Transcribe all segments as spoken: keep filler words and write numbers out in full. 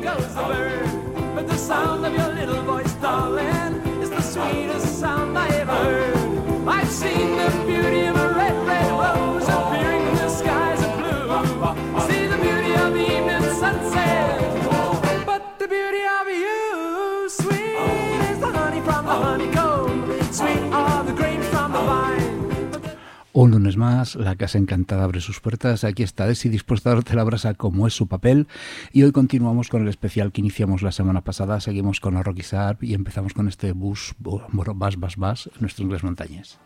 goes the bird. But the sound of your little voice, darling, is the sweetest sound I ever heard. I've seen the beauty of a red, red rose appearing in the skies of blue. See the beauty of the evening sunset, but the beauty of you, sweet is the honey from the honeycomb, sweet are the grapes from the vine. Un lunes más, la Casa Encantada abre sus puertas. Aquí está Desi, dispuesta a darte la brasa como es su papel. Y hoy continuamos con el especial que iniciamos la semana pasada. Seguimos con los Rocky Sharp y empezamos con este bus, bus, bus, bus, nuestro inglés montañés.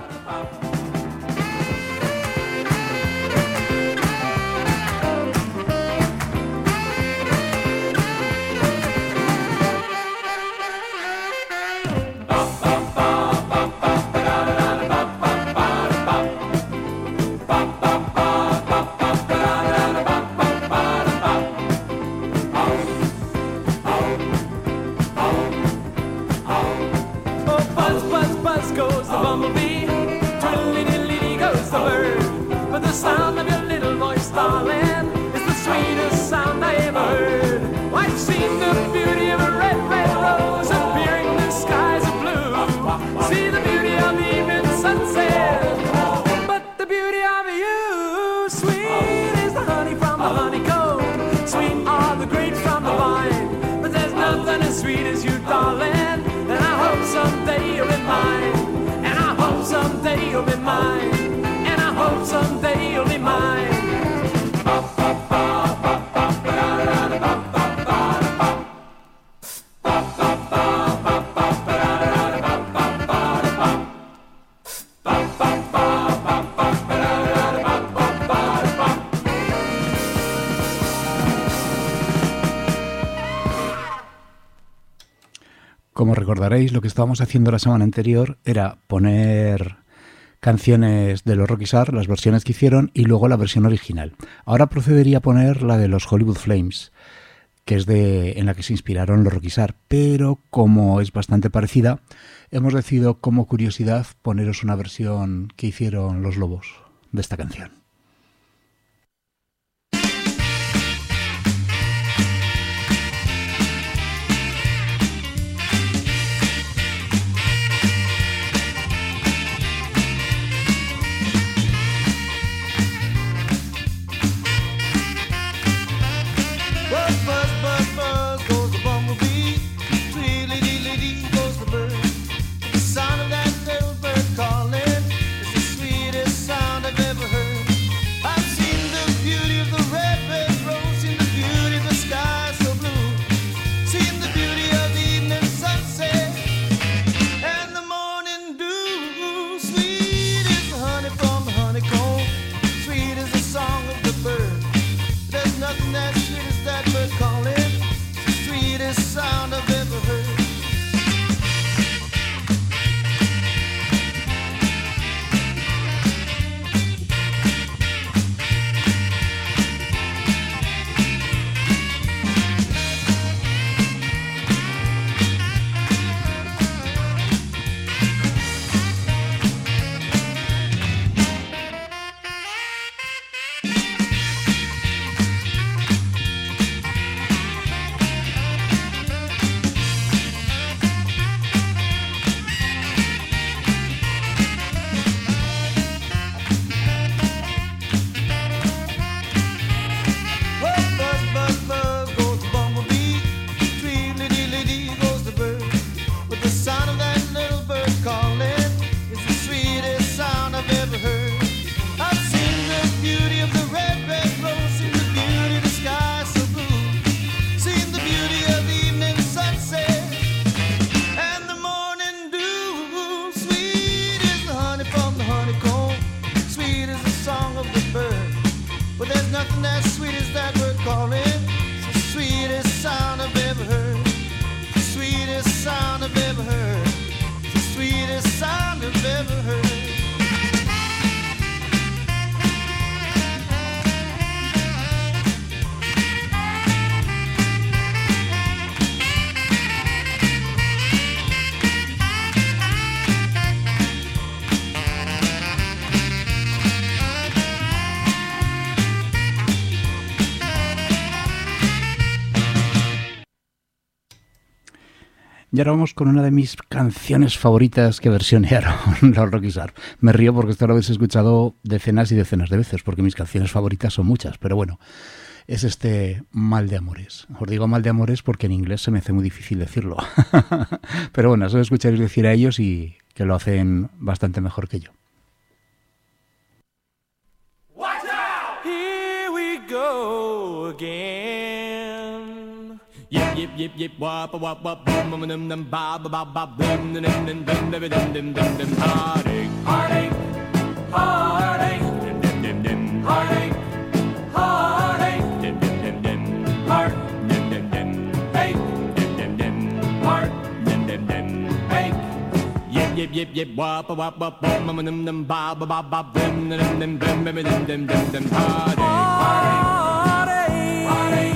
Sound of your little voice, darling, is the sweetest sound I ever heard. I've seen the beauty of a red, red rose appearing in the skies of blue. See the beauty of the evening sunset, but the beauty of you, sweet is the honey from the honeycomb, sweet are the grapes from the vine. But there's nothing as sweet as you, darling, and I hope someday you'll be mine, and I hope someday you'll be mine. Hope someday you'll be mine. Como recordaréis, lo que estábamos haciendo la semana anterior era poner canciones de los Rocky Sharp, las versiones que hicieron, y luego la versión original. Ahora procedería a poner la de los Hollywood Flames, que es de en la que se inspiraron los Rocky Sharp, pero como es bastante parecida, hemos decidido como curiosidad poneros una versión que hicieron los Lobos de esta canción. Y ahora vamos con una de mis canciones favoritas que versionearon los Rocky Surf. Me río porque esto lo habéis escuchado decenas y decenas de veces, porque mis canciones favoritas son muchas, pero bueno, es este Mal de Amores. Os digo Mal de Amores porque en inglés se me hace muy difícil decirlo. Pero bueno, eso lo escucharéis decir a ellos y que lo hacen bastante mejor que yo. Watch out! Here we go again. Yip yip yip yip wop wop wop boom boom dum dum bob bob bob dum dum dum dum dum dum dum dum dum heartache heartache heartache dum dum dum heartache heartache dum dum dum heart dum dum dum hey dum dum dum heart dum dum dum hey yip yip yip yip wop wop wop boom boom dum dum bob bob bob dum dum dum dum dum dum dum dum dum heartache heartache heartache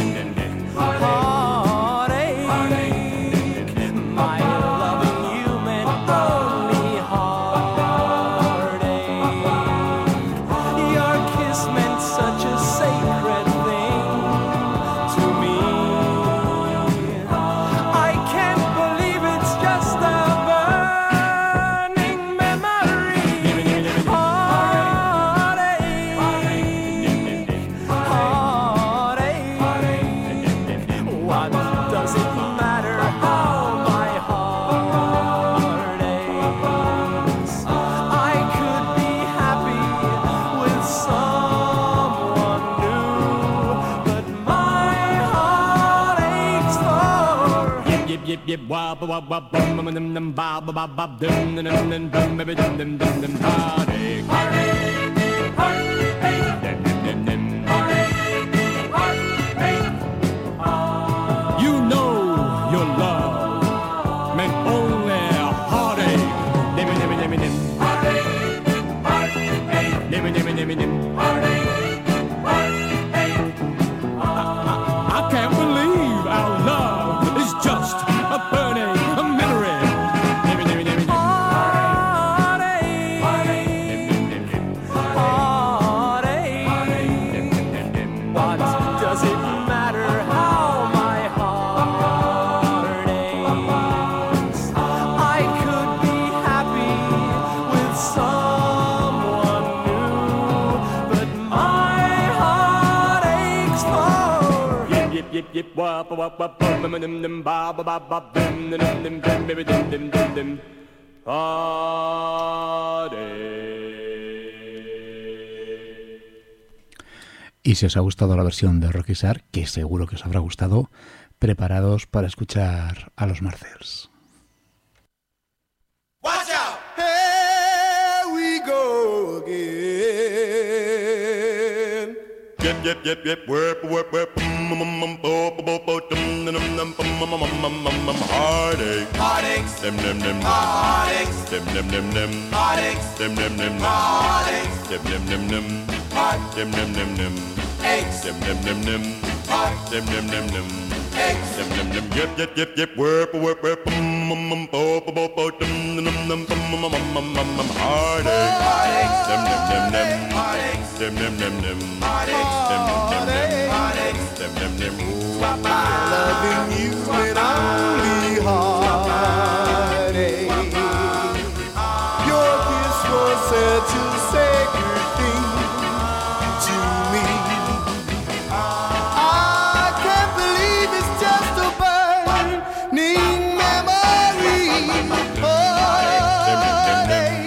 yip wop wop wop bum bum dum dum bob bob bob dum dum dum dum dum dum dum dum dum heartache heartache heartache dum dum dum heartache heartache. You know your love meant only a heartache. Dimmy dimmy dimmy dim heartache heartache dimmy dimmy dimmy dim heartache heartache. I can't believe our love is just a burning a memory. Dimmy, dimmy, dimmy, dimmy. Heartache, heartache, heartache. What does it matter how my heart aches? I could be happy with someone new, but my heart aches for yip yip yip yip wop wop wop bum bum dum dum bob bob bob dum dum dum dum dum dum dum dum dum Y si os ha gustado la versión de Rocky Surf, que seguro que os habrá gustado, preparados para escuchar a los Marcels. Watch out! Here we go again. Yep, yep, yep, yep, whip, whip, whip, mm, mm, mm, bo, bo, bo, bo, dum, dum, dum, dum, mm, mm, mm, mm, mm, heartache, heartaches, dim, dim, dim, heartaches, dim, dim, dim, dim, heartaches, dim, dim, dim, heartaches, dim, dim, dim, dim, heart, dim, dim, dim, dim, aches, dim, dim, dim, dim, heart, dim, dim, dim, dim, aches, dim, dim, dim, yep, yep, yep, yep, whip, whip, whip, mm, mm, mm, bo, bo, bo, bo, dum, dum, dum, dum, mm, mm, mm, mm, mm, heartache, heartaches, dim, dim, dim, dim, heartaches, dim, dim, dim, dim, heartaches, dim, dim, dim, dim, heartaches, dim, dim, dim, loving you and only heartache. Your kiss was such a sacred thing to me. I can't believe it's just a burning memory. Heartache,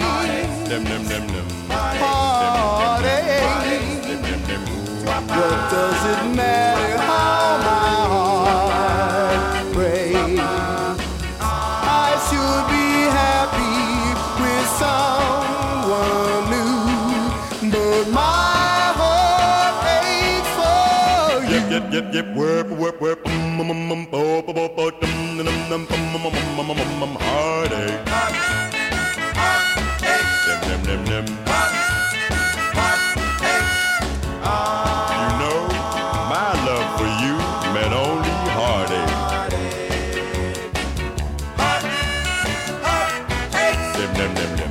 what does it matter how my heart breaks? I should be happy with someone new, but my heart aches for you. Yep, yep, yep, yep, whip, whip, whip, mm, mm, mm, bo, bo, bo, bo, dum, dum, dum, dum, mm, mm, mm, mm, mm, heartache, heartache, dim, dim, dim, dim, heartache. You know, my love for you meant only heartache. Dim, dim, dim, dim.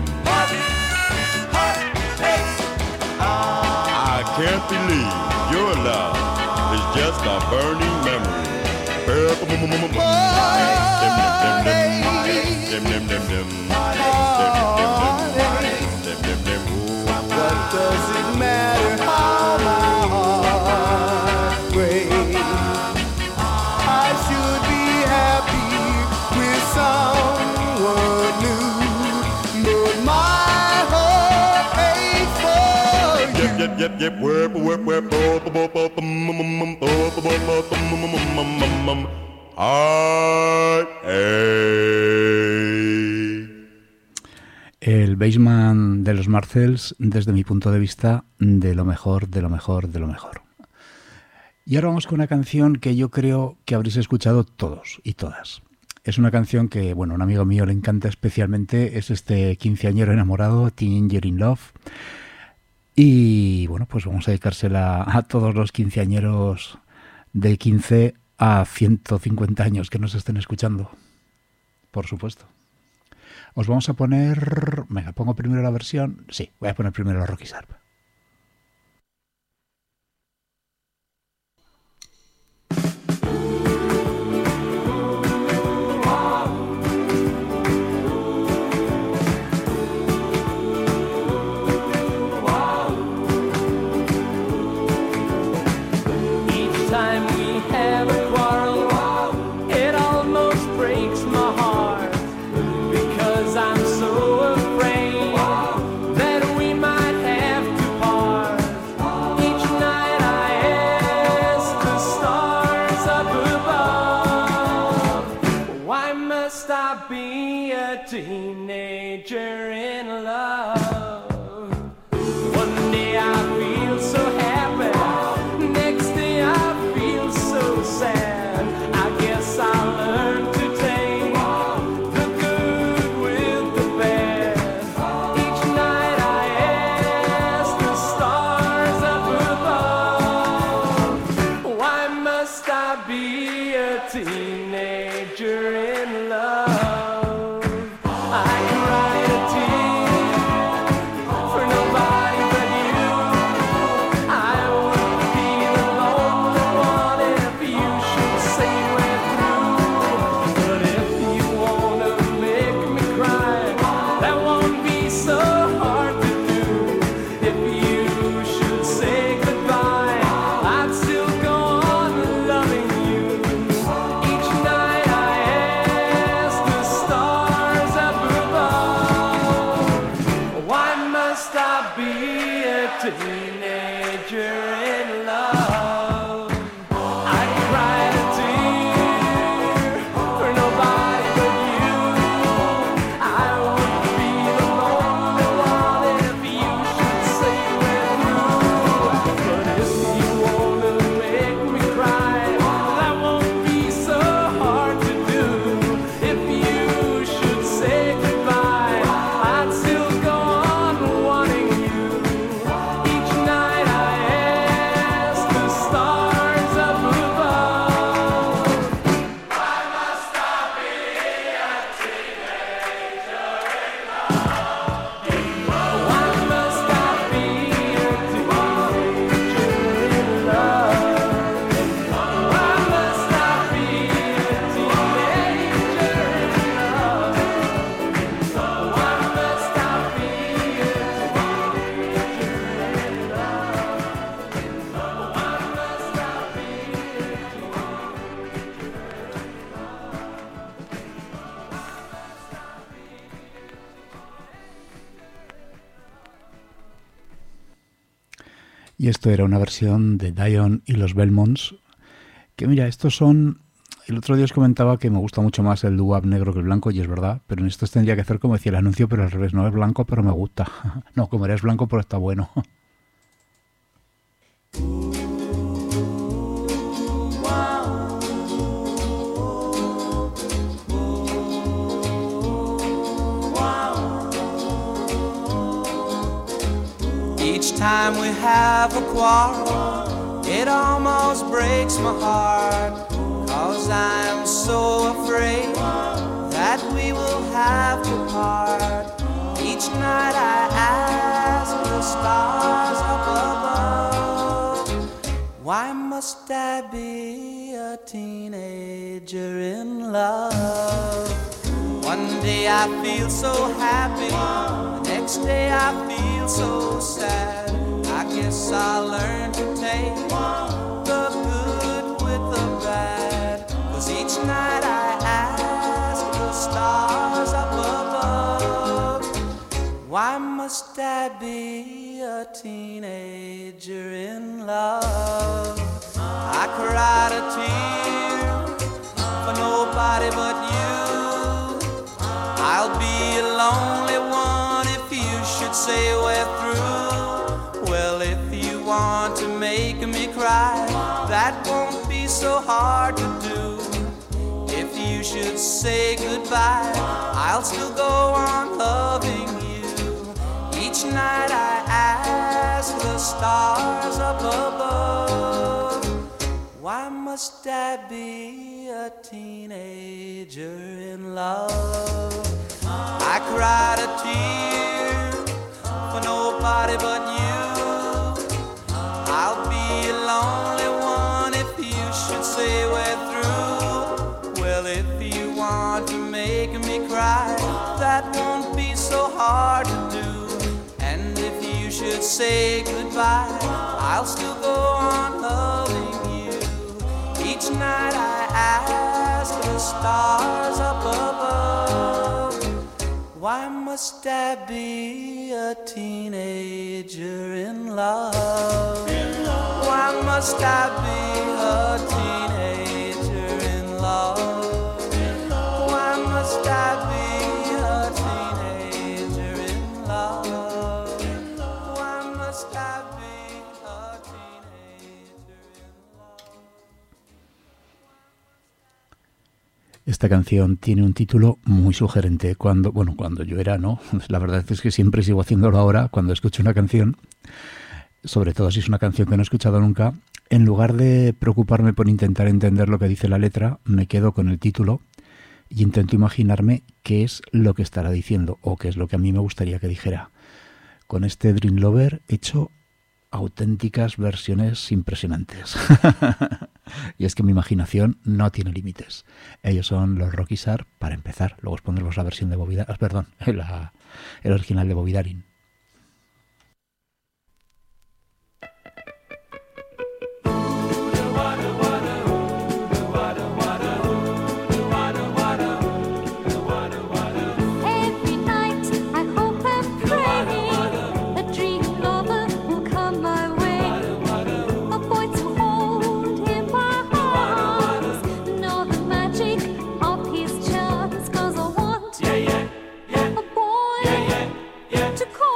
I can't believe your love is just a burning memory. What does it matter how my heart breaks? I should be happy with someone new, but my heart aches for you. Yep, yep, yep, whip, whip, whip, bo, bo, bo, bo, bum, bum, bum, bo, bo, bo, bo, bum, bum, bum, bum, bum, bum. El Bassman de los Marcells, desde mi punto de vista, de lo mejor, de lo mejor, de lo mejor. Y ahora vamos con una canción que yo creo que habréis escuchado todos y todas. Es una canción que, bueno, a un amigo mío le encanta especialmente, es este quinceañero enamorado, Teenager in Love. Y bueno, pues vamos a dedicársela a todos los quinceañeros de quince a ciento cincuenta años que nos estén escuchando, por supuesto. Os vamos a poner... Venga, pongo primero la versión... Sí, voy a poner primero la Rocky Sharp. Teenager in love. One day I feel so happy, next day I feel so sad. I guess I'll learn to take the good with the bad. Each night I ask the stars up above, why must I be a teenager in love? Y esto era una versión de Dion y los Belmonts, que mira, estos son... El otro día os comentaba que me gusta mucho más el doo-wop negro que el blanco, y es verdad, pero en estos tendría que hacer como decía el anuncio, pero al revés, no es blanco, pero me gusta. No, como eres blanco, pero está bueno. Each time we have a quarrel, it almost breaks my heart, 'cause I'm so afraid that we will have to part. Each night I ask the stars up above, why must I be a a teenager in love. One day I feel so happy, the next day I feel so sad. I guess I'll learn to take the good with the bad. 'Cause each night I ask the stars up above, why must I be a teenager in love? I cried a tear for nobody but you. I'll be a lonely one if you should say we're through. Well, if you want to make me cry, that won't be so hard to do. If you should say goodbye, I'll still go on loving you. Each night I ask the stars up above, why must I be a teenager in love? I cried a tear for nobody but you. I'll be a lonely one if you should say we're through. Well, if you want to make me cry, that won't be so hard to do. And if you should say goodbye, I'll still go on loving you. Each night I ask the stars up above, why must I be a teenager in love? Why must I be a teenager in love? Why must I be a teenager in love? Why must I be a teenager in love? Esta canción tiene un título muy sugerente. Cuando, bueno, cuando yo era, no, la verdad es que siempre sigo haciéndolo ahora. Cuando escucho una canción, sobre todo si es una canción que no he escuchado nunca, en lugar de preocuparme por intentar entender lo que dice la letra, me quedo con el título y intento imaginarme qué es lo que estará diciendo o qué es lo que a mí me gustaría que dijera. Con este Dream Lover he hecho auténticas versiones impresionantes. Y es que mi imaginación no tiene límites. Ellos son los Rocky Sar, para empezar. Luego os pondremos la versión de Bobby Darin, perdón, la, el original de Bobby Darin. To call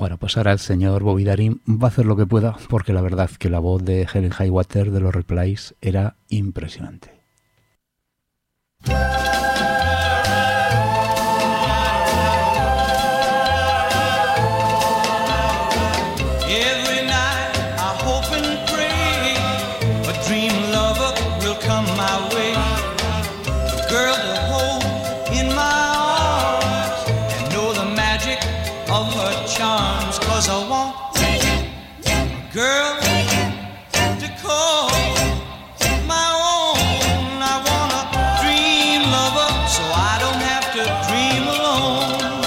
Bueno, pues ahora el señor Bobby Darin va a hacer lo que pueda, porque la verdad que la voz de Helen Highwater de los Replays era impresionante. Charms, 'cause I want a girl to call my own. I want a dream lover, so I don't have to dream alone.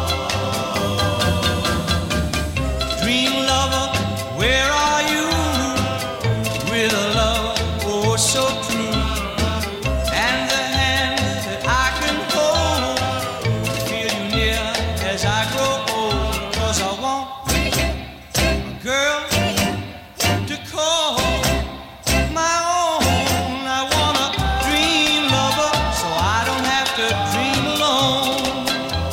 Dream lover, where are you? With a love oh so true, and the hand that I can hold, feel you near as I grow old. I want a girl to call my own. I want a dream lover, so I don't have to dream alone.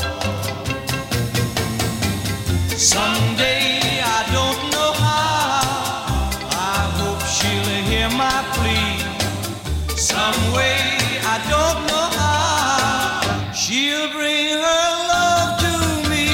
Someday, I don't know how, I hope she'll hear my plea. Some way, I don't know how, she'll bring her love to me.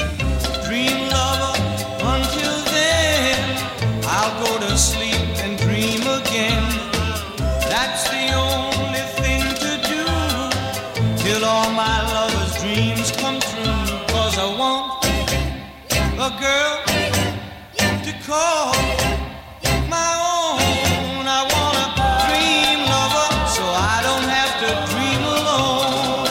Go to sleep and dream again. That's the only thing to do till all my lover's dreams come true. 'Cause I want a girl to call my own. I want a dream lover, so I don't have to dream alone.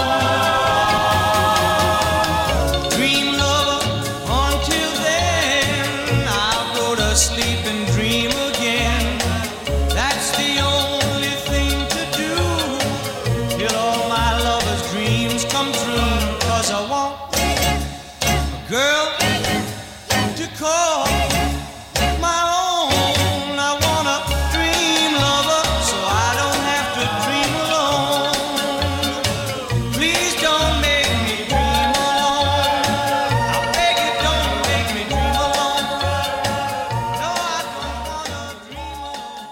Dream lover, until then I'll go to sleep and dream again. That's the only thing to do till all my lover's dreams come true. 'Cause I want a girl to call my own. I want a dream lover, so I don't have to dream alone. Please don't make me dream alone. I beg you, don't make me dream alone. No, I don't wanna dream alone.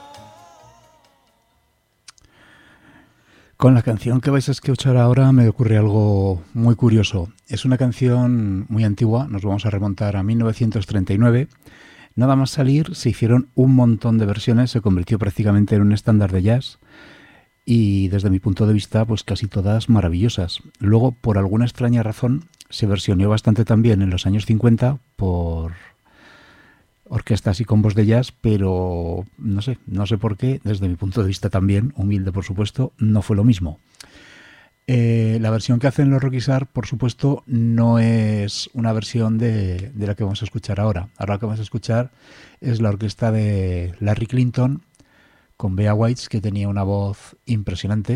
Con la canción que vais a escuchar ahora me ocurre algo muy curioso. Es una canción muy antigua, nos vamos a remontar a mil novecientos treinta y nueve. Nada más salir se hicieron un montón de versiones, se convirtió prácticamente en un estándar de jazz y desde mi punto de vista pues casi todas maravillosas. Luego, por alguna extraña razón, se versionó bastante también en los años cincuenta por orquestas y combos de jazz, pero no sé, no sé por qué, desde mi punto de vista también, humilde por supuesto, no fue lo mismo. Eh, la versión que hacen los Rocky Sar, por supuesto, no es una versión de, de la que vamos a escuchar ahora. Ahora lo que vamos a escuchar es la orquesta de Larry Clinton con Bea White, que tenía una voz impresionante.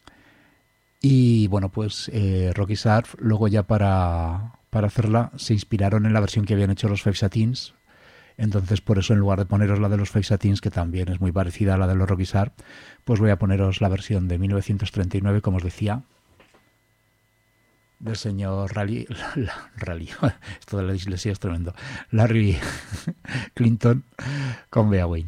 Y bueno, pues eh, Rocky Sar luego ya para, para hacerla se inspiraron en la versión que habían hecho los Five Satins. Entonces, por eso, en lugar de poneros la de los Five Satins, que también es muy parecida a la de los Rocky Sar, pues voy a poneros la versión de mil novecientos treinta y nueve, como os decía, del señor Rally, Rally, esto de la dislexia es tremendo, Larry Clinton con Bea Wayne.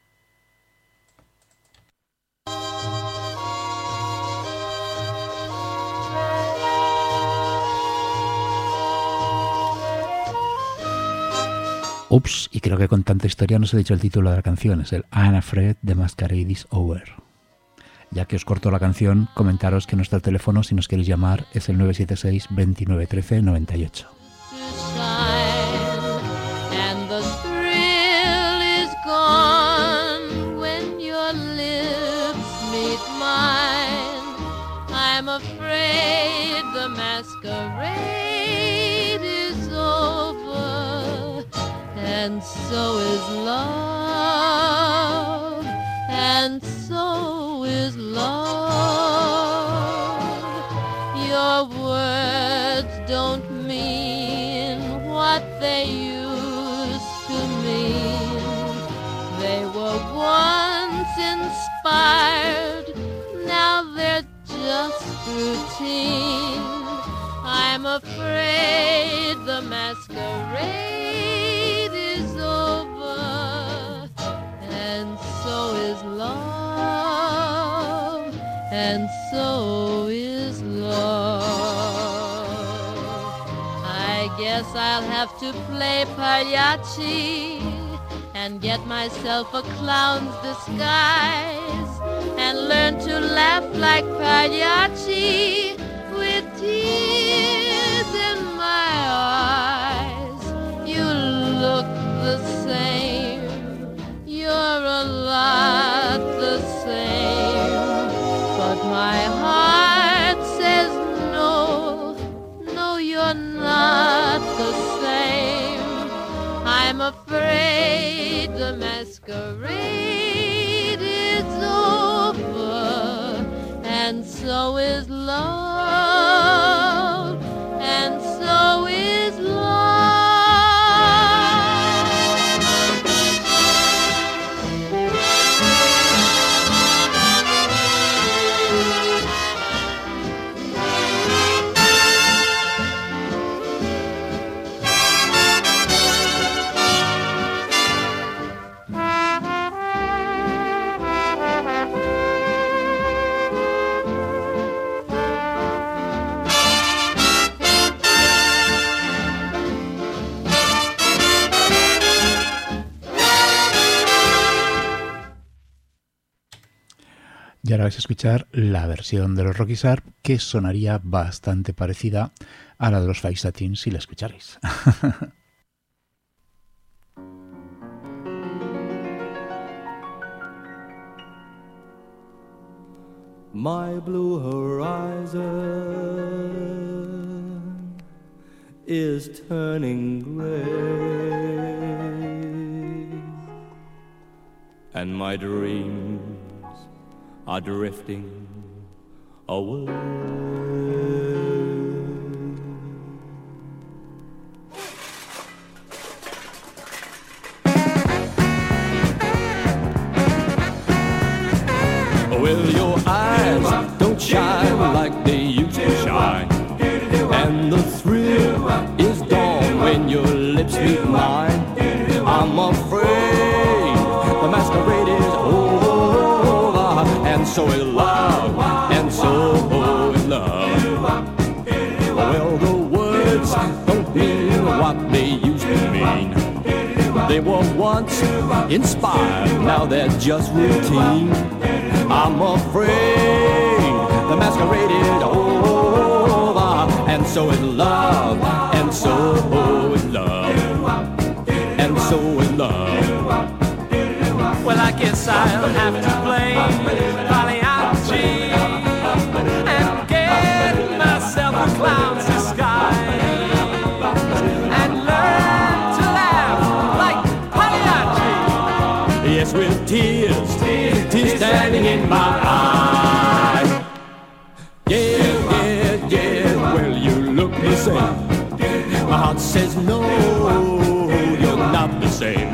Ups, y creo que con tanta historia no os he dicho el título de la canción, es el I'm Afraid the Masquerade is Over. Ya que os corto la canción, comentaros que nuestro teléfono, si nos queréis llamar, es el nueve siete seis, veintinueve, trece, noventa y ocho. I'm afraid the masquerade is over, and so is love, and so is love. Your words don't mean what they used to mean. They were once inspired, now they're just routine. I'm I'm afraid the masquerade is over, and so is love, and so is love. I guess I'll have to play Pagliacci and get myself a clown's disguise and learn to laugh like Pagliacci with tears in my eyes. You look the same, you're a lot the same, but my heart says no, no, you're not the same. I'm afraid the masquerade is over, and so is love, and so is love. Y ahora vais a escuchar la versión de los Rocky Sharp, que sonaría bastante parecida a la de los Five Satins si la escucharéis. My blue horizon is turning gray, and my dreams are drifting away. Well, your eyes don't shine like they used to shine, and the thrill is gone when your lips meet mine. I'm afraid the masquerade is over, and so is love, and so is love. Well, the words don't mean what they used to mean. They were once inspired, now they're just routine. I'm afraid the masquerade is over, and so is love, and so is love, and so is love. Well, I guess I'll have to play Pagliacci and get myself a clown's disguise and learn to laugh like Pagliacci. Yes, with tears, tears standing in my eyes. Yeah, yeah, yeah, well, you look the same. My heart says no, you're not the same.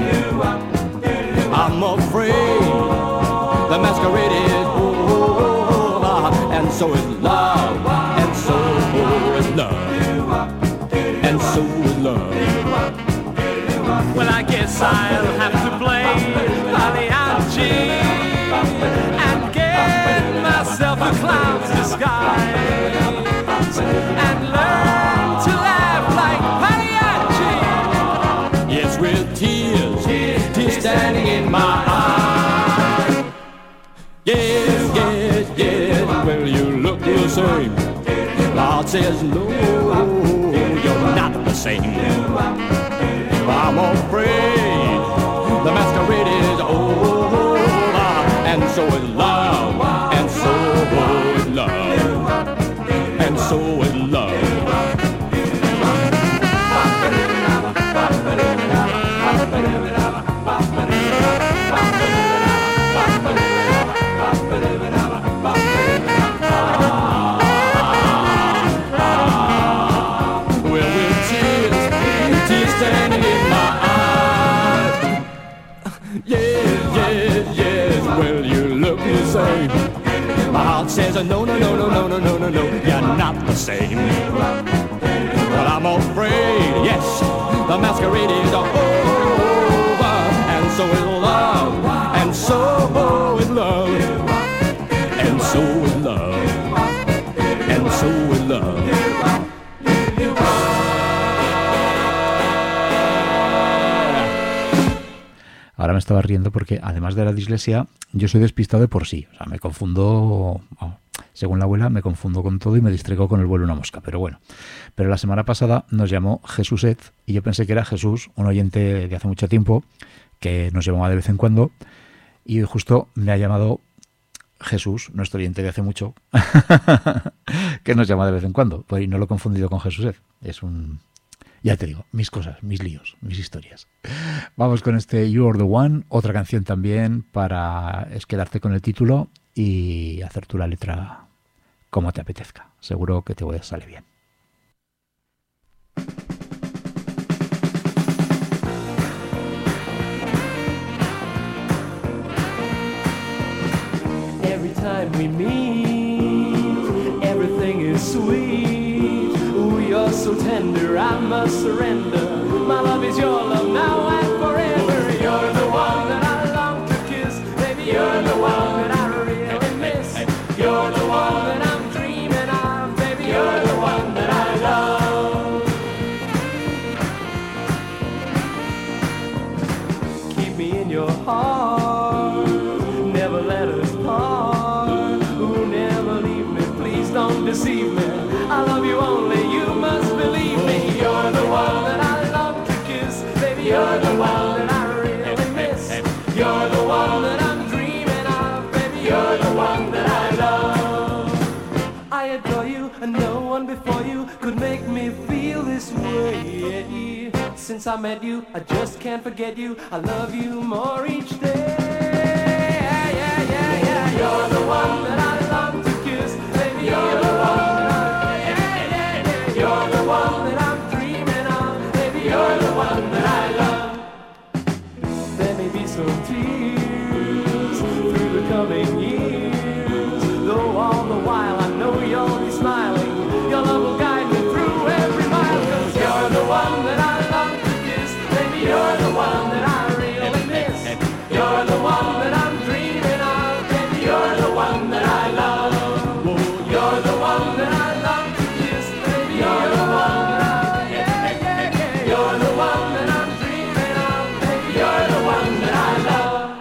I'm afraid the masquerade is over, and so is love, and so is love, and so is love. Well, I guess I'll have to play Pagliacci and get myself a clown's disguise and learn to laugh like Pagliacci. Yes, with tears, tears standing in my eyes. Yes, yes, yes, well, you look the same. My heart says no, you're not the same. I'm afraid the masquerade is over, and so is love, and so is love, and so is love. Well, with tears, tears standing in my eyes. Yes, yes, yes, well, you look the same. My heart says no, no, no, no, no, no, no, no, no, you're not the same. the masquerade is over, and so is love, and so is love, and so is love, and so is love. Ahora me estaba riendo porque, además de la dislexia, yo soy despistado de por sí. O sea, me confundo, oh, según la abuela, me confundo con todo y me distraigo con el vuelo de una mosca. Pero bueno, pero la semana pasada nos llamó Jesuset y yo pensé que era Jesús, un oyente de hace mucho tiempo, que nos llamaba de vez en cuando, y justo me ha llamado Jesús, nuestro oyente de hace mucho, que nos llama de vez en cuando. Pues, y no lo he confundido con Jesuset. Es un... Ya te digo, mis cosas, mis líos, mis historias. Vamos con este You Are The One, otra canción también para es quedarte con el título y hacer tú la letra como te apetezca. Seguro que te voy a salir bien. Every time we meet, everything is sweet. You're so tender, I must surrender. My love is your love now and forever. You're the one that I long to kiss. Baby, you're the one that I really miss. You're the one that I'm dreaming of. Baby, you're the one that I love. Keep me in your heart. Never let us part. Ooh, never leave me. Please don't deceive me. I love you only, you must believe me. You're the one that I love to kiss. Baby, you're the one that I really miss. You're the one that I'm dreaming of. Baby, you're the one that I love. I adore you, and no one before you could make me feel this way. Since I met you, I just can't forget you. I love you more each day. Yeah, yeah, yeah, yeah. You're the one that I love to kiss. Baby, you're the one. You're the one that I'm dreaming of. Baby, you're the one that I love. There may be some tears through the coming years, though all the while I know you'll be smiling. Your love will guide me through every mile. Cause you're the one that I love to kiss. Baby, you're the one that I really miss. You're the one that I'm dreaming of. Baby, you're the one that I love. You're the one that I love to kiss. Baby, you're the one that I, yeah, yeah, yeah. You're the one that I'm dreaming of. Baby, you're the one that I love.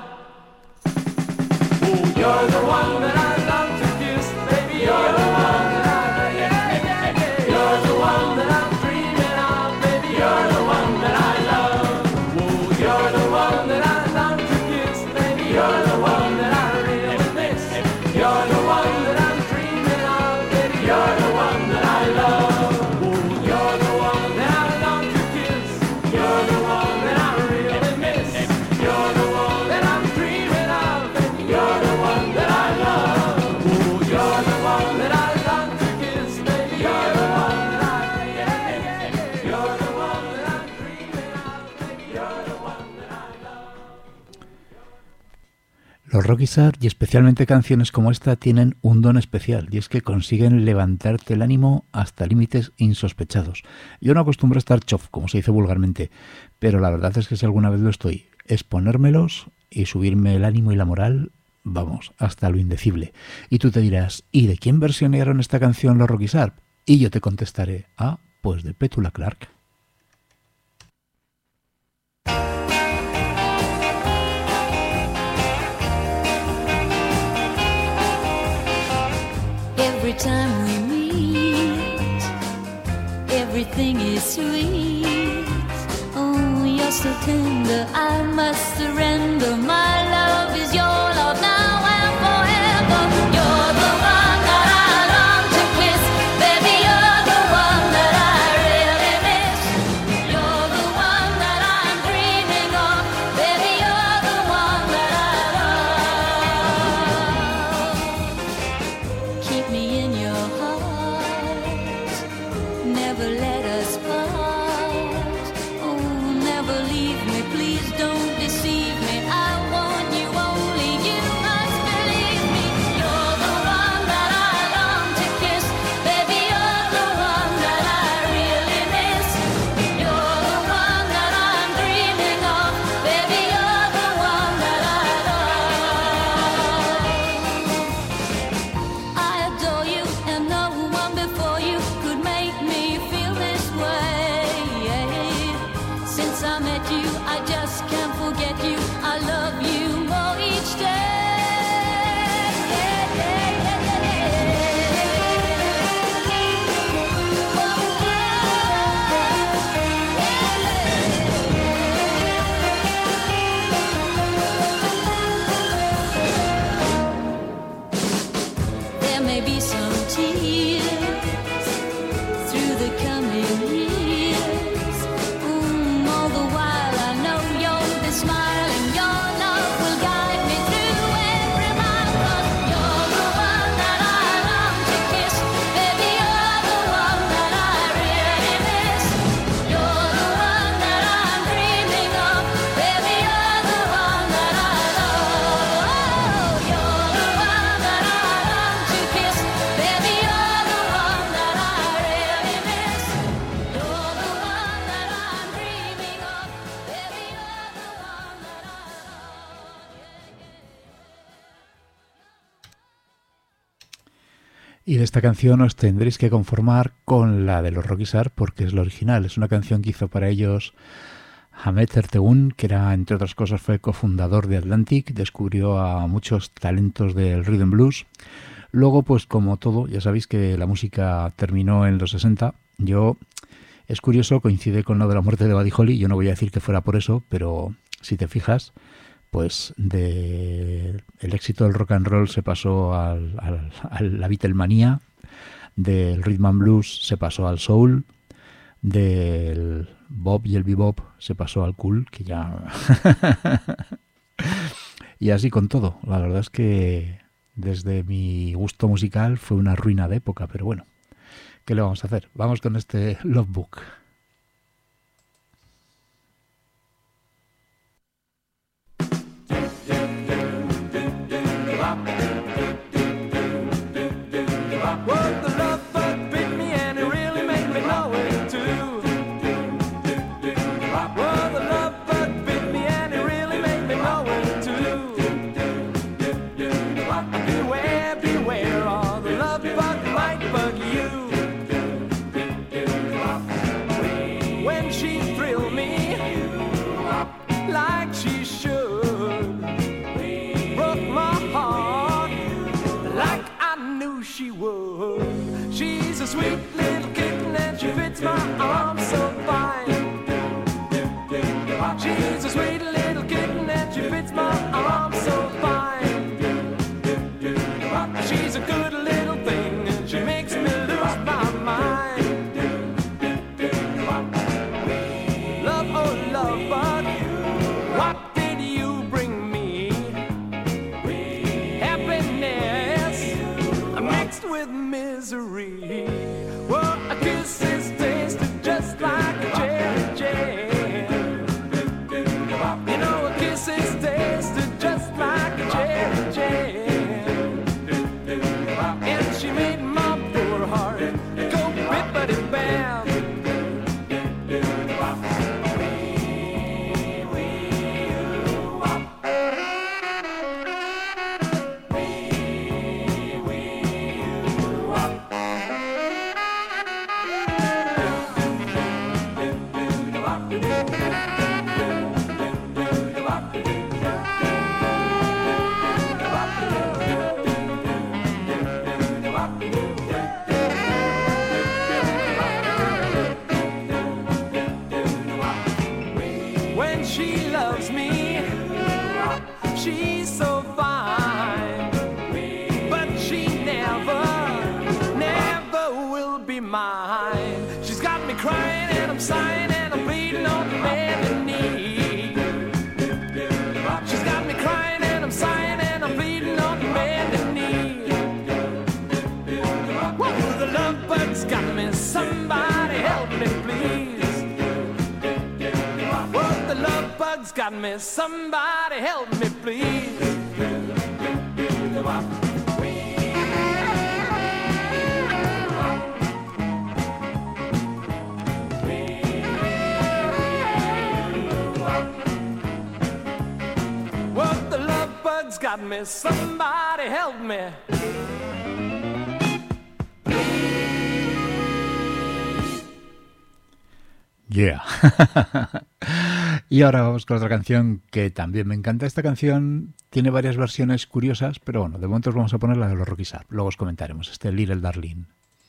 You're the one that I love to kiss. Baby, you're the one that I, yeah, yeah, yeah. You're the one that I'm dreaming of. Baby, you're the one that I love. You're the one that I love to kiss. Baby, you're the one that I really miss. You're the one that I'm dreaming of. Baby, you're the one that I love. You're the one that I love to kiss. You're the one that I really miss. You're the one that I'm dreaming of. Baby, you're the one that I love. You're the one that I love to kiss. Baby, you're the one that I, yeah, yeah, yeah. You're the one that I'm dreaming of. Baby, you're the one that I love. Los Rockysar, y especialmente canciones como esta, tienen un don especial, y es que consiguen levantarte el ánimo hasta límites insospechados. Yo no acostumbro a estar chof, como se dice vulgarmente, pero la verdad es que si alguna vez lo estoy, es ponérmelos y subirme el ánimo y la moral, vamos, hasta lo indecible. Y tú te dirás, ¿y de quién versionaron esta canción los Rockysar? Y yo te contestaré, ah, pues de Petula Clark. Every time we meet, everything is sweet. Oh, you're so tender, I must surrender. My love is your love now and forever. You're the one that I long to kiss. Baby, you're the one that I really miss. You're the one that I'm dreaming of. Baby, you're the one that I love. Keep me in your heart. Never let us part. Oh, never leave me. Please don't deceive me. I want you only. You must believe me. You're the one that I long to kiss. Baby, you're the one that I really miss. You're the one you, I just can't forget you. I love you more each day. Yeah, yeah, yeah, yeah, yeah. There may be some tears through the coming years. Mm, all the while I know you'll be smiling. Your love will guide me through every mile. 'Cause you're the one that I long to kiss. Baby, you're the one that I really miss. You're the one that I'm dreaming of. Baby, you're the one that I love. You're the one that I long to kiss. Baby, you're the one that I really miss. You're the one that I'm dreaming of. Baby, you're the one that I Y de esta canción os tendréis que conformar con la de los Rocky Sar porque es la original. Es una canción que hizo para ellos Hamed Ertegun, que era, entre otras cosas, fue cofundador de Atlantic, descubrió a muchos talentos del rhythm blues. Luego, pues como todo, ya sabéis que la música terminó en los sesenta. Yo, es curioso, coincide con lo de la muerte de Buddy Holly. Yo no voy a decir que fuera por eso, pero si te fijas, pues de el éxito del rock and roll se pasó al, al, a la Beatlemanía, del rhythm and blues se pasó al soul, del bop y el bebop se pasó al cool, que ya... y así con todo. La verdad es que desde mi gusto musical fue una ruina de época, pero bueno, ¿qué le vamos a hacer? Vamos con este Love Book. Well, the love bug bit me and it really made me know it too. Well, the love bug bit me and it really made me know it too. Beware, beware, or the love bug might bug you. When she thrilled me like she should, broke my heart like I knew she would. She's a sweet little kitten and she fits my arm so fine. She's a sweet little kitten and she fits my arm so fine. She's a good little thing and she makes me lose my mind. Love, oh love, but what did you bring me? Happiness mixed with misery. Well, a kiss is tasted just like a cherry jam. You know, a kiss is tasted just like a cherry jam. And she made my poor heart go bippity bam. When she loves me, she's so fine, but she never, never will be mine. She's got me crying and I'm sighing and I'm bleeding on the bended knee. She's got me crying and I'm sighing and I'm bleeding on the bended knee. Whoa, the love bug's got me, somebody help me please. The love bug's got me, somebody help me please. Well, the love bug's got me, somebody help me. Yeah. Y ahora vamos con otra canción que también me encanta. Esta canción tiene varias versiones curiosas, pero bueno, de momento os vamos a poner la de los Rocky Sharp. Luego os comentaremos, este Little Darling.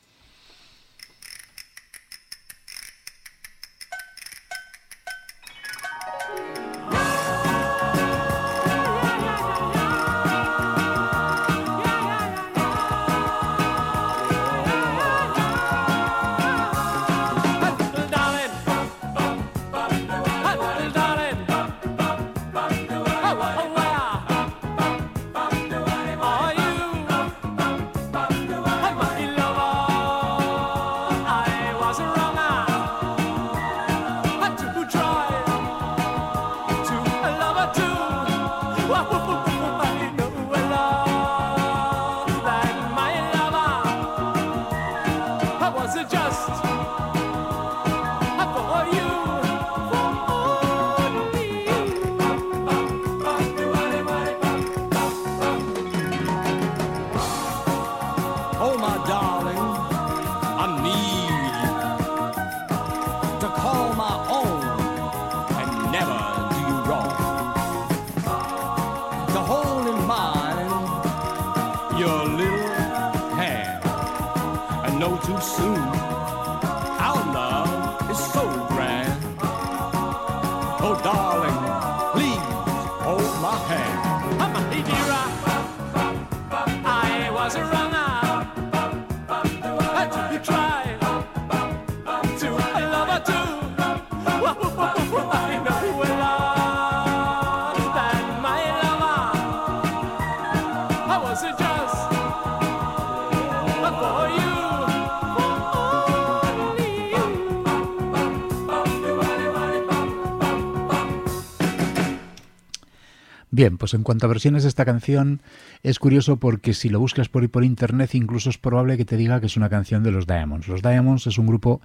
Bien, pues en cuanto a versiones de esta canción, es curioso porque si lo buscas por, por internet, incluso es probable que te diga que es una canción de los Diamonds. Los Diamonds es un grupo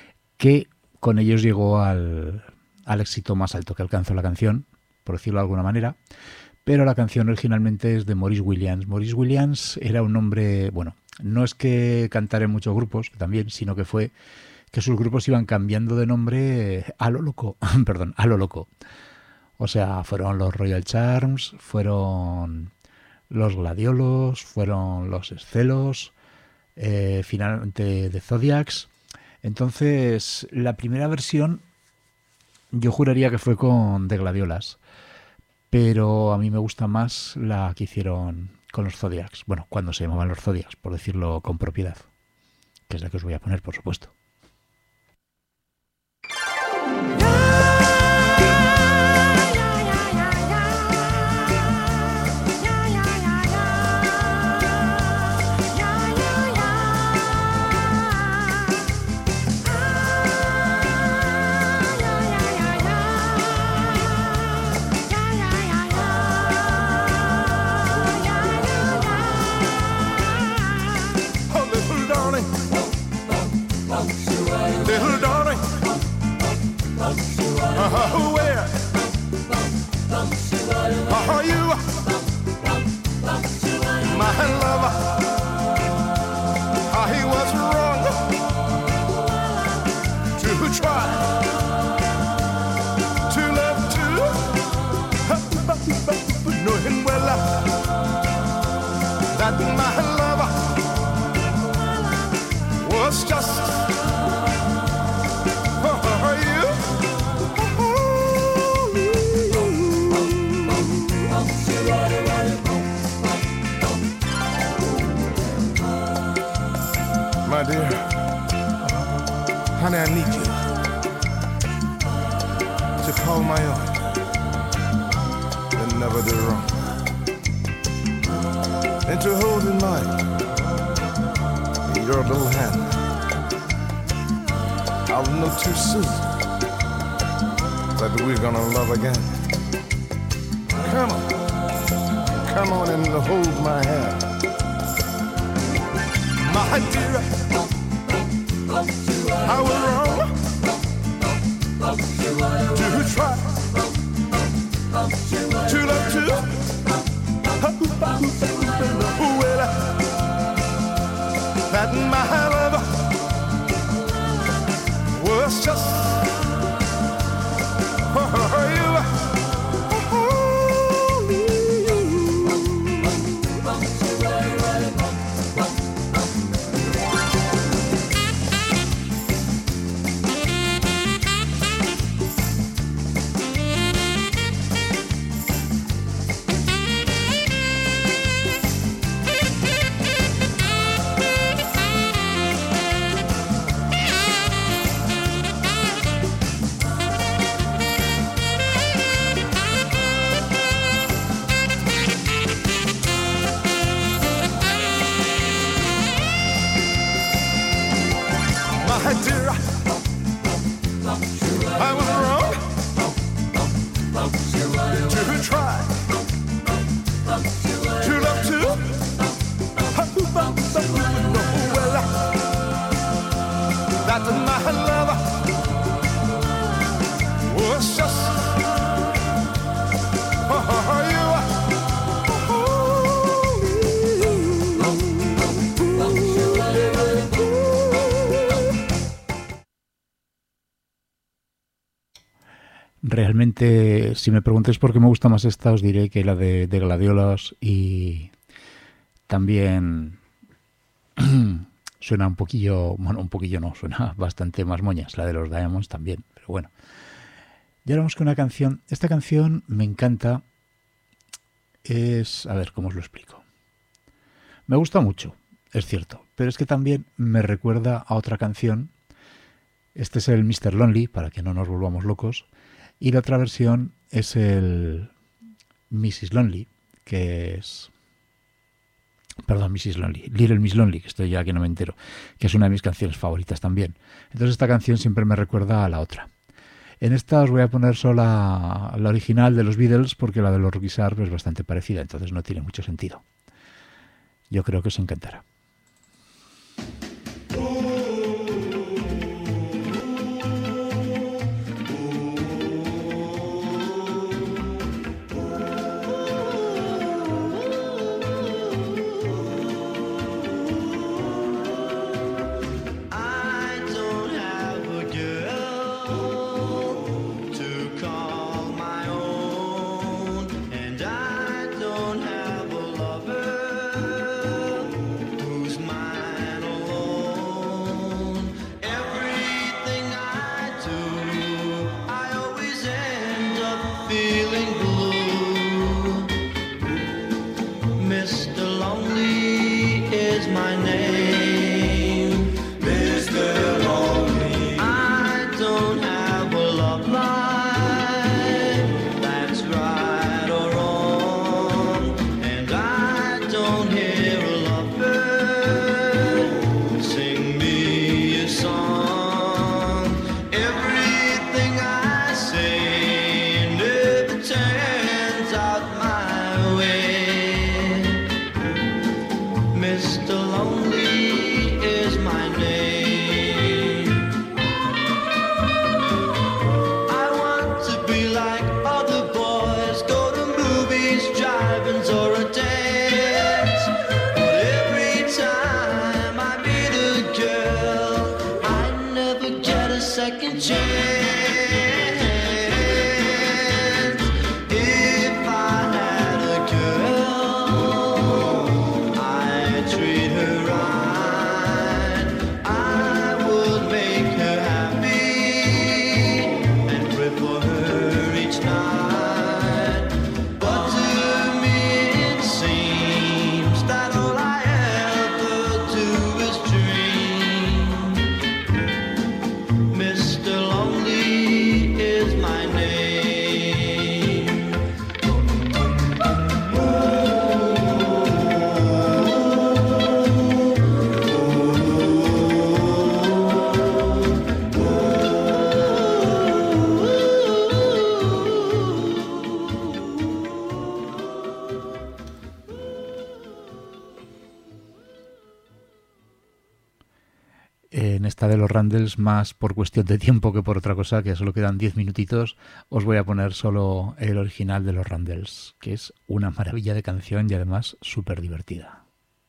que con ellos llegó al, al éxito más alto que alcanzó la canción, por decirlo de alguna manera, pero la canción originalmente es de Maurice Williams. Maurice Williams era un hombre, bueno, no es que cantara en muchos grupos, también, sino que fue que sus grupos iban cambiando de nombre a lo loco, perdón, a lo loco. O sea, fueron los Royal Charms, fueron los Gladiolos, fueron los Escelos, eh, finalmente The Zodiacs. Entonces, la primera versión yo juraría que fue con The Gladiolas, pero a mí me gusta más la que hicieron con los Zodiacs. Bueno, cuando se llamaban los Zodiacs, por decirlo con propiedad, que es la que os voy a poner, por supuesto. Uh, where are you, my lover? Uh, he was wrong to try to love too, knowing well that my lover was just for you. My dear, honey, I need you to call my own and never do wrong, and to hold in mine in your little hand. I'll know too soon that we're gonna love again. Come on, come on and hold my hand. My dear, I was wrong to try to love too. Well, that my love was just for her. Realmente, si me preguntáis por qué me gusta más esta, os diré que la de, de Gladiolas y también suena un poquillo, bueno, un poquillo no, suena bastante más moñas, la de los Diamonds también, pero bueno. Y ahora vamos con una canción. Esta canción me encanta. Es, a ver, ¿cómo os lo explico? Me gusta mucho, es cierto, pero es que también me recuerda a otra canción. Este es el mister Lonely, para que no nos volvamos locos, y la otra versión es el missus Lonely, que es... Perdón, missus Lonely, Little Miss Lonely, que estoy ya que no me entero, que es una de mis canciones favoritas también. Entonces esta canción siempre me recuerda a la otra. En esta os voy a poner solo la, la original de los Beatles, porque la de los Rocky Sharp es bastante parecida, entonces no tiene mucho sentido. Yo creo que os encantará. De los Randalls, más por cuestión de tiempo que por otra cosa, que solo quedan diez minutitos, os voy a poner solo el original de los Randalls, que es una maravilla de canción y además súper divertida.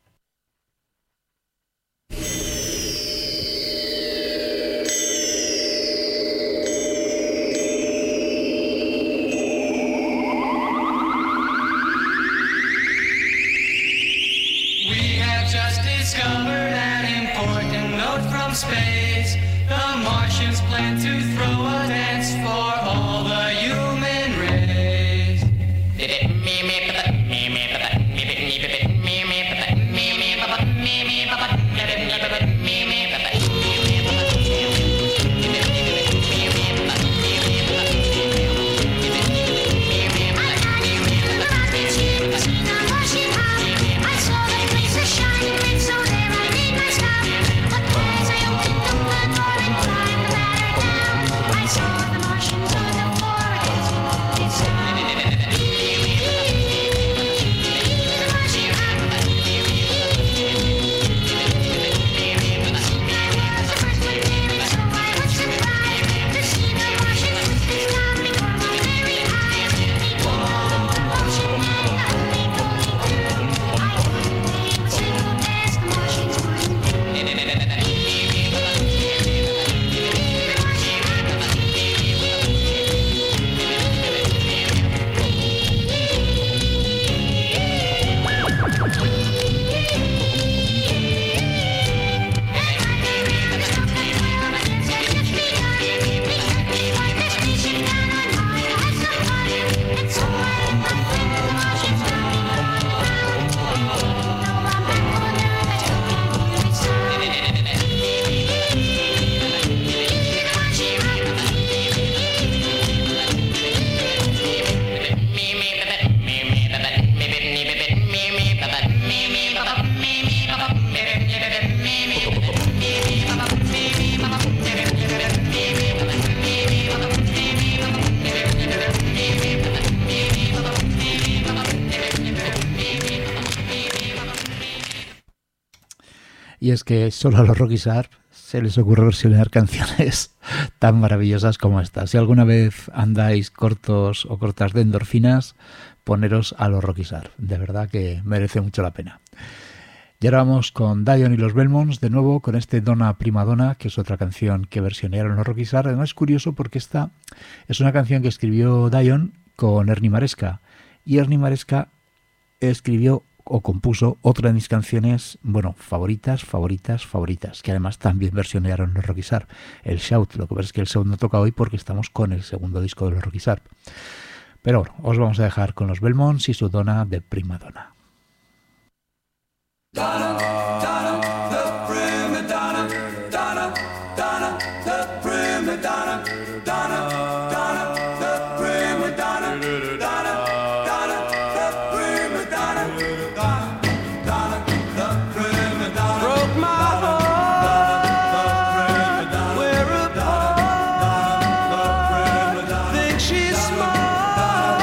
We have just discovered an important note from space. The Martians plan to throw a dance for all the human race. Y es que solo a los Rocky Sharp se les ocurre versionar canciones tan maravillosas como esta. Si alguna vez andáis cortos o cortas de endorfinas, poneros a los Rocky Sharp. De verdad que merece mucho la pena. Y ahora vamos con Dion y los Belmonts, de nuevo con este Donna Prima Donna, que es otra canción que versionaron los Rocky Sharp. Además es curioso porque esta es una canción que escribió Dion con Ernie Maresca. Y Ernie Maresca escribió o compuso otra de mis canciones, bueno, favoritas, favoritas, favoritas, que además también versionaron los Rocky Sharp, el Shout. Lo que pasa es que el Shout no toca hoy porque estamos con el segundo disco de los Rocky Sharp. Pero bueno, os vamos a dejar con los Belmonts y su Donna de Prima Donna. Donna, Donna, the prima donna, Donna, Donna, the prima donna, Donna, Donna, the prima donna, Donna, Donna, the prima donna, Donna, Donna, the prima donna, broke my heart, whereupon think she's smart.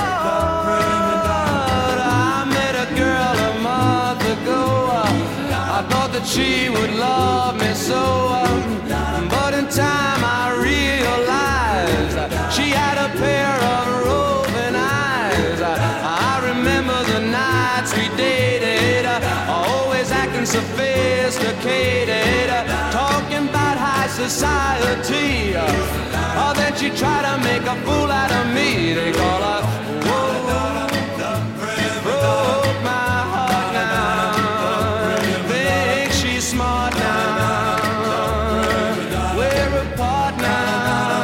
I met a girl a month ago. I thought that she would love me so, um, but in time I realized she had a pair of roving eyes. I remember the nights we dated, always acting sophisticated, talking about high society. Oh, then she tried to make a fool out of me. They call her, whoa, broke my heart now. Smart now, we're apart now.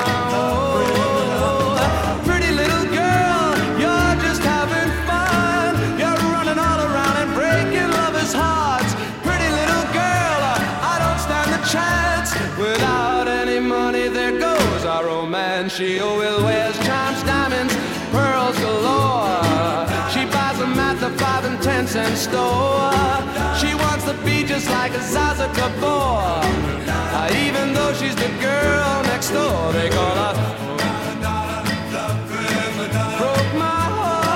Oh, pretty little girl, you're just having fun. You're running all around and breaking lovers' hearts. Pretty little girl, I don't stand a chance. Without any money, there goes our romance. She always wears charms, diamonds, pearls galore. She buys them at the five and ten cent store. She wants to be just like a Zaza Gabor, uh, even though she's the girl next door. They call her broke my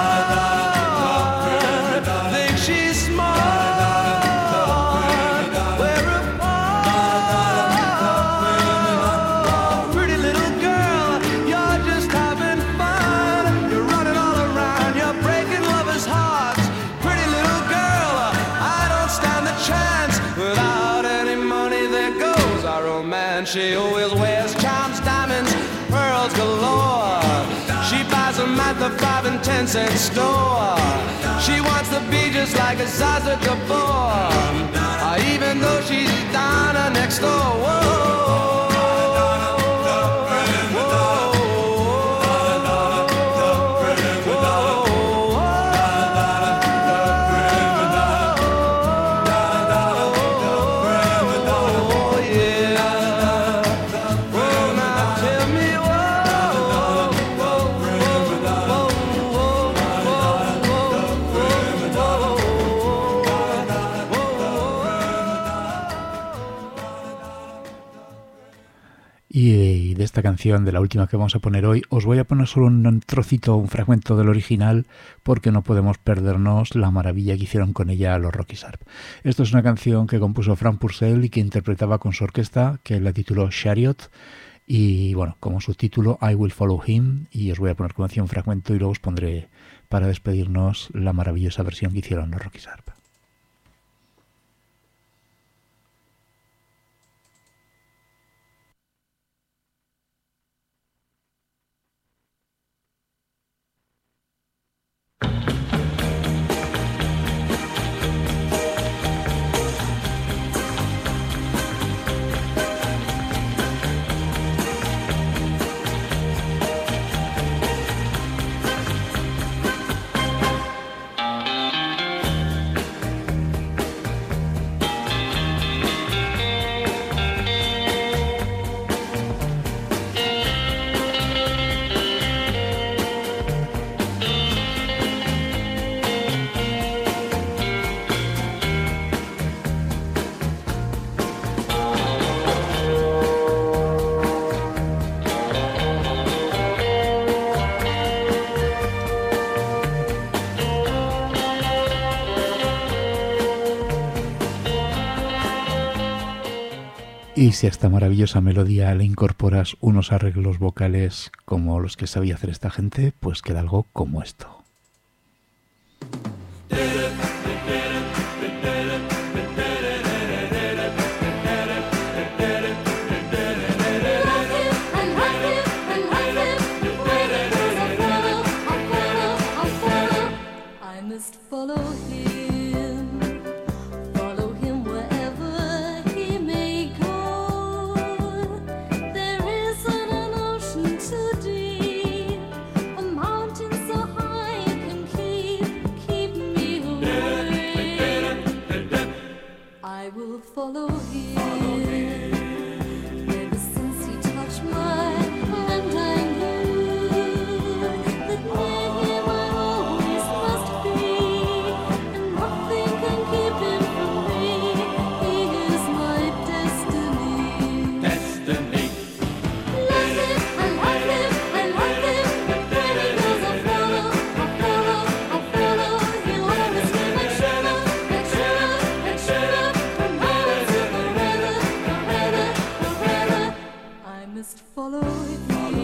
heart, think she's smart, whereupon pretty little girl, you're just having fun. You're running all around, you're breaking lovers' hearts. Pretty little girl, I don't stand the chance. Without any money, there goes our romance. She always wears charms, diamonds, pearls galore. She buys them at the five and ten cent store. She wants to be just like a Zaza Gabor, uh, even though she's Donna next door. Whoa. Y de esta canción, de la última que vamos a poner hoy, os voy a poner solo un trocito, un fragmento del original, porque no podemos perdernos la maravilla que hicieron con ella los Rocky Sharp. Esto es una canción que compuso Frank Purcell y que interpretaba con su orquesta, que la tituló Chariot, y bueno, como subtítulo I Will Follow Him, y os voy a poner como decía un fragmento y luego os pondré para despedirnos la maravillosa versión que hicieron los Rocky Sharp. Y si a esta maravillosa melodía le incorporas unos arreglos vocales como los que sabía hacer esta gente, pues queda algo como esto. Follow him, follow him wherever he may go. There isn't an ocean too deep, a mountain so high it can keep, keep me away. I will follow him, ever since he touched my hand I knew that near him I always must be. Follow him,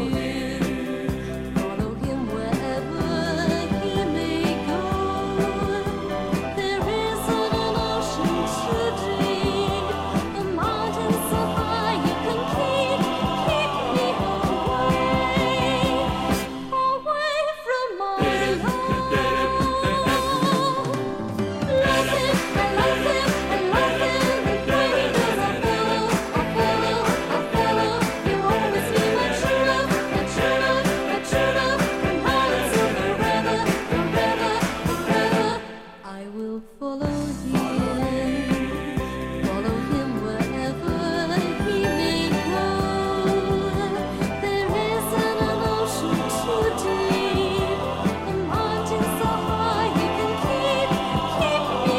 follow him wherever he may go. There isn't an ocean too deep, a mountain so high you can keep, keep me away, away from my love. Love him, I love him, I love him, when he does I follow, I follow, I follow. You always be my true love, my true love, my true love. From now until forever, forever, forever, I will follow him, follow him wherever he may go. There isn't an ocean too deep, a mountain so high you can keep, keep me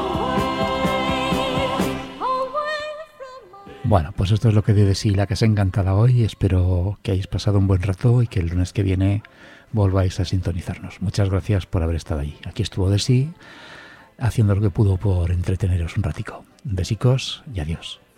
away, away from my. Bueno, pues esto es lo que dio de sí La Casa Encantada hoy. Espero que hayáis pasado un buen rato y que el lunes que viene volváis a sintonizarnos. Muchas gracias por haber estado ahí. Aquí estuvo de sí, haciendo lo que pudo por entreteneros un ratico. Besicos y adiós.